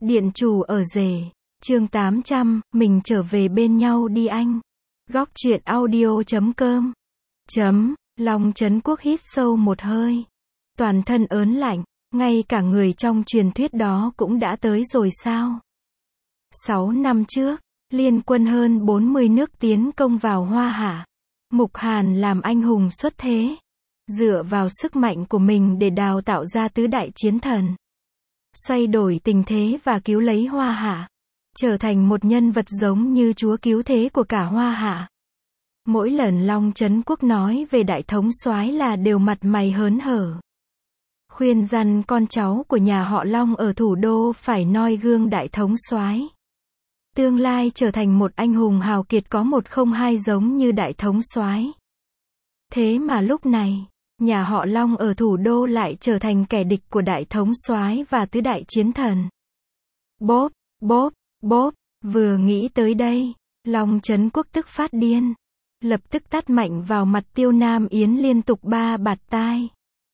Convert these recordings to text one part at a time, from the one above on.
Điện chủ ở rể. Chương 800, mình trở về bên nhau đi anh. Góc truyện audio.com. Long Trấn Quốc hít sâu một hơi. Toàn thân ớn lạnh, ngay cả người trong truyền thuyết đó cũng đã tới rồi sao? 6 năm trước, liên quân hơn 40 nước tiến công vào Hoa Hạ. Mục Hàn làm anh hùng xuất thế, dựa vào sức mạnh của mình để đào tạo ra tứ đại chiến thần, xoay đổi tình thế và cứu lấy Hoa Hạ, trở thành một nhân vật giống như chúa cứu thế của cả Hoa Hạ. Mỗi lần Long Trấn Quốc nói về đại thống soái là đều mặt mày hớn hở, khuyên răn con cháu của nhà họ Long ở thủ đô phải noi gương đại thống soái, tương lai trở thành một anh hùng hào kiệt có một không hai giống như đại thống soái. Thế mà lúc này, nhà họ Long ở thủ đô lại trở thành kẻ địch của đại thống soái và tứ đại chiến thần. Bốp, bốp, bốp, vừa nghĩ tới đây, Long Trấn Quốc tức phát điên, lập tức tát mạnh vào mặt Tiêu Nam Yến liên tục 3 bạt tai.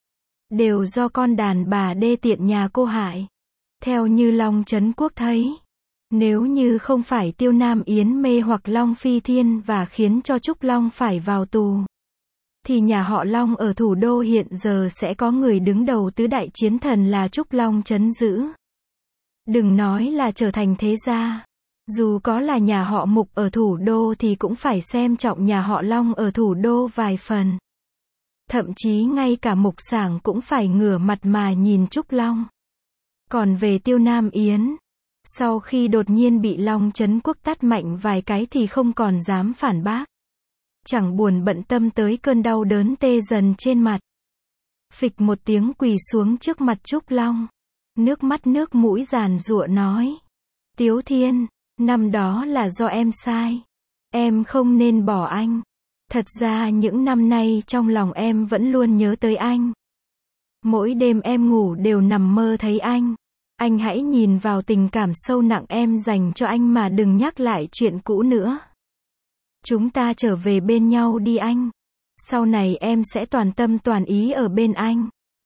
Đều do con đàn bà đê tiện nhà cô hại. Theo như Long Trấn Quốc thấy, nếu như không phải Tiêu Nam Yến mê hoặc Long Phi Thiên và khiến cho Trúc Long phải vào tù, thì nhà họ Long ở thủ đô hiện giờ sẽ có người đứng đầu tứ đại chiến thần là Trúc Long trấn giữ. Đừng nói là trở thành thế gia, dù có là nhà họ Mục ở thủ đô thì cũng phải xem trọng nhà họ Long ở thủ đô vài phần. Thậm chí ngay cả Mục Sảng cũng phải ngửa mặt mà nhìn Trúc Long. Còn về Tiêu Nam Yến, sau khi đột nhiên bị Long Trấn Quốc tát mạnh vài cái thì không còn dám phản bác. Chẳng buồn bận tâm tới cơn đau đớn tê dần trên mặt. Phịch một tiếng quỳ xuống trước mặt Trúc Long. Nước mắt nước mũi giàn giụa nói. Tiếu Thiên, năm đó là do em sai. Em không nên bỏ anh. Thật ra những năm nay trong lòng em vẫn luôn nhớ tới anh. Mỗi đêm em ngủ đều nằm mơ thấy anh. Anh hãy nhìn vào tình cảm sâu nặng em dành cho anh mà đừng nhắc lại chuyện cũ nữa. Chúng ta trở về bên nhau đi anh. Sau này em sẽ toàn tâm toàn ý ở bên anh.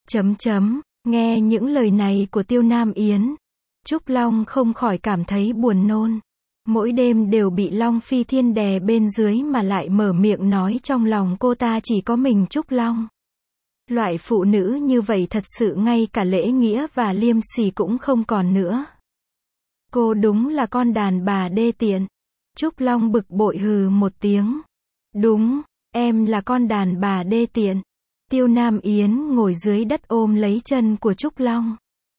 Nghe những lời này của Tiêu Nam Yến, Trúc Long không khỏi cảm thấy buồn nôn. Mỗi đêm đều bị Long Phi Thiên đè bên dưới mà lại mở miệng nói trong lòng cô ta chỉ có mình Trúc Long. Loại phụ nữ như vậy thật sự ngay cả lễ nghĩa và liêm sỉ cũng không còn nữa. Cô đúng là con đàn bà đê tiện. Trúc Long bực bội hừ một tiếng. Đúng, em là con đàn bà đê tiện. Tiêu Nam Yến ngồi dưới đất ôm lấy chân của Trúc Long.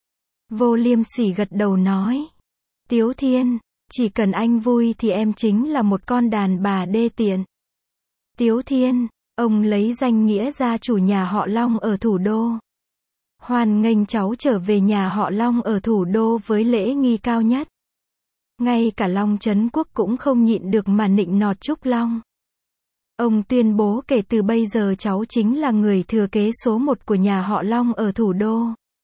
Vô liêm sỉ gật đầu nói. Tiếu Thiên, chỉ cần anh vui thì em chính là một con đàn bà đê tiện. Tiếu Thiên, ông lấy danh nghĩa gia chủ nhà họ Long ở thủ đô. Hoan nghênh cháu trở về nhà họ Long ở thủ đô với lễ nghi cao nhất. Ngay cả Long Trấn Quốc cũng không nhịn được mà nịnh nọt Trúc Long. Ông tuyên bố kể từ bây giờ cháu chính là người thừa kế số 1 của nhà họ Long ở thủ đô.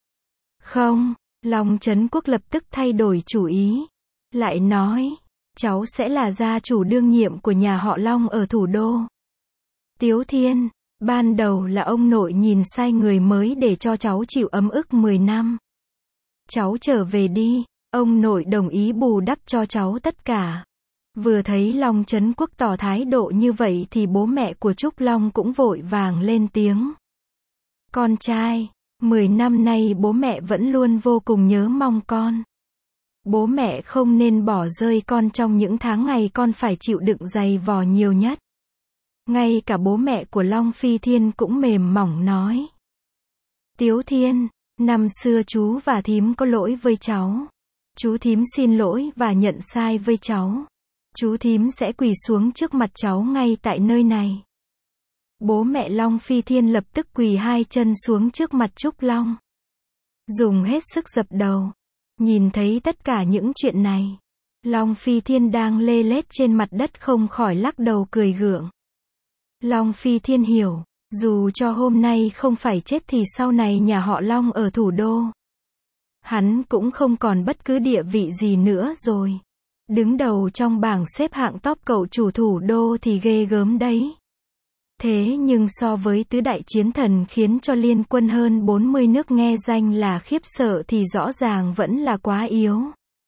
Không, Long Trấn Quốc lập tức thay đổi chủ ý. Lại nói, cháu sẽ là gia chủ đương nhiệm của nhà họ Long ở thủ đô. Tiếu Thiên, ban đầu là ông nội nhìn sai người mới để cho cháu chịu ấm ức 10 năm. Cháu trở về đi. Ông nội đồng ý bù đắp cho cháu tất cả. Vừa thấy Long Trấn Quốc tỏ thái độ như vậy thì bố mẹ của Trúc Long cũng vội vàng lên tiếng. Con trai, 10 năm nay bố mẹ vẫn luôn vô cùng nhớ mong con. Bố mẹ không nên bỏ rơi con trong những tháng ngày con phải chịu đựng dày vò nhiều nhất. Ngay cả bố mẹ của Long Phi Thiên cũng mềm mỏng nói. Tiếu Thiên, năm xưa chú và thím có lỗi với cháu. Chú thím xin lỗi và nhận sai với cháu. Chú thím sẽ quỳ xuống trước mặt cháu ngay tại nơi này. Bố mẹ Long Phi Thiên lập tức quỳ 2 chân xuống trước mặt Trúc Long, dùng hết sức dập đầu. Nhìn thấy tất cả những chuyện này, Long Phi Thiên đang lê lết trên mặt đất không khỏi lắc đầu cười gượng. Long Phi Thiên hiểu, dù cho hôm nay không phải chết thì sau này nhà họ Long ở thủ đô, hắn cũng không còn bất cứ địa vị gì nữa rồi. Đứng đầu trong bảng xếp hạng top cậu chủ thủ đô thì ghê gớm đấy. Thế nhưng so với tứ đại chiến thần khiến cho liên quân hơn 40 nước nghe danh là khiếp sợ thì rõ ràng vẫn là quá yếu.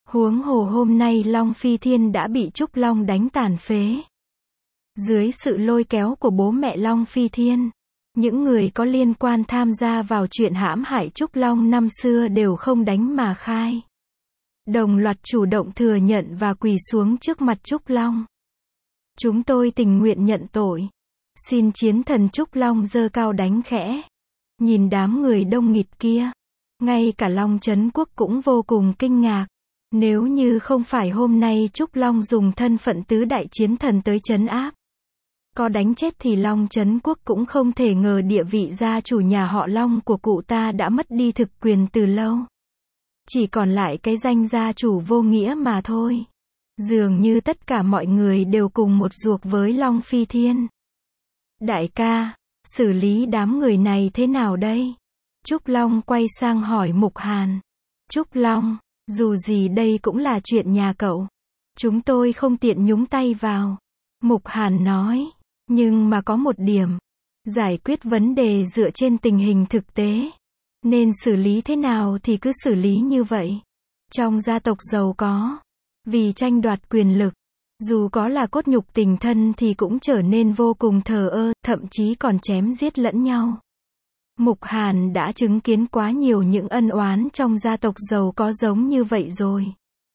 Huống hồ hôm nay Long Phi Thiên đã bị Trúc Long đánh tàn phế. Dưới sự lôi kéo của bố mẹ Long Phi Thiên, những người có liên quan tham gia vào chuyện hãm hại Trúc Long năm xưa đều không đánh mà khai. Đồng loạt chủ động thừa nhận và quỳ xuống trước mặt Trúc Long. Chúng tôi tình nguyện nhận tội. Xin chiến thần Trúc Long giơ cao đánh khẽ. Nhìn đám người đông nghịt kia, ngay cả Long Trấn Quốc cũng vô cùng kinh ngạc. Nếu như không phải hôm nay Trúc Long dùng thân phận tứ đại chiến thần tới trấn áp, có đánh chết thì Long Trấn Quốc cũng không thể ngờ địa vị gia chủ nhà họ Long của cụ ta đã mất đi thực quyền từ lâu. Chỉ còn lại cái danh gia chủ vô nghĩa mà thôi. Dường như tất cả mọi người đều cùng một ruột với Long Phi Thiên. Đại ca, xử lý đám người này thế nào đây? Trúc Long quay sang hỏi Mục Hàn. Trúc Long, dù gì đây cũng là chuyện nhà cậu. Chúng tôi không tiện nhúng tay vào. Mục Hàn nói. Nhưng mà có một điểm. Giải quyết vấn đề dựa trên tình hình thực tế. Nên xử lý thế nào thì cứ xử lý như vậy. Trong gia tộc giàu có, vì tranh đoạt quyền lực, dù có là cốt nhục tình thân thì cũng trở nên vô cùng thờ ơ, thậm chí còn chém giết lẫn nhau. Mục Hàn đã chứng kiến quá nhiều những ân oán trong gia tộc giàu có giống như vậy rồi.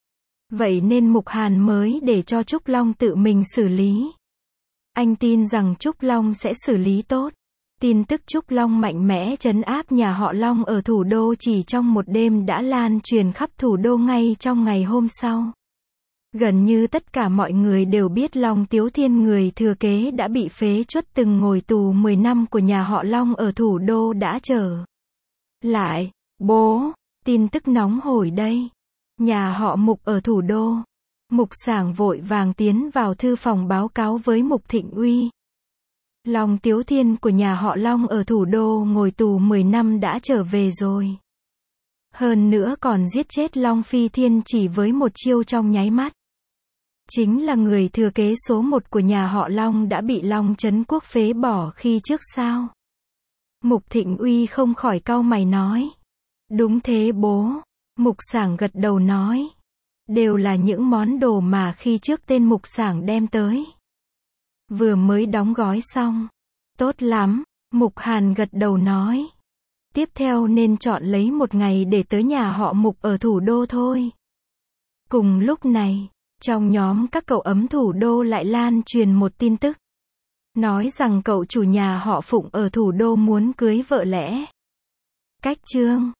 Vậy nên Mục Hàn mới để cho Trúc Long tự mình xử lý. Anh tin rằng Trúc Long sẽ xử lý tốt. Tin tức Trúc Long mạnh mẽ trấn áp nhà họ Long ở thủ đô chỉ trong một đêm đã lan truyền khắp thủ đô ngay trong ngày hôm sau. Gần như tất cả mọi người đều biết Long Tiếu Thiên người thừa kế đã bị phế truất từng ngồi tù 10 năm của nhà họ Long ở thủ đô đã trở lại. Bố, tin tức nóng hổi đây. Nhà họ Mục ở thủ đô. Mục Sảng vội vàng tiến vào thư phòng báo cáo với Mục Thịnh Uy. Long Tiếu Thiên của nhà họ Long ở thủ đô ngồi tù 10 năm đã trở về rồi. Hơn nữa còn giết chết Long Phi Thiên chỉ với một chiêu trong nháy mắt. Chính là người thừa kế số 1 của nhà họ Long đã bị Long Trấn Quốc phế bỏ khi trước sao? Mục Thịnh Uy không khỏi cau mày nói. Đúng thế bố. Mục Sảng gật đầu nói. Đều là những món đồ mà khi trước tên Mục Sảng đem tới. Vừa mới đóng gói xong. Tốt lắm. Mục Hàn gật đầu nói. Tiếp theo nên chọn lấy một ngày để tới nhà họ Mục ở thủ đô thôi. Cùng lúc này, trong nhóm các cậu ấm thủ đô lại lan truyền một tin tức. Nói rằng cậu chủ nhà họ Phụng ở thủ đô muốn cưới vợ lẽ. Cách chương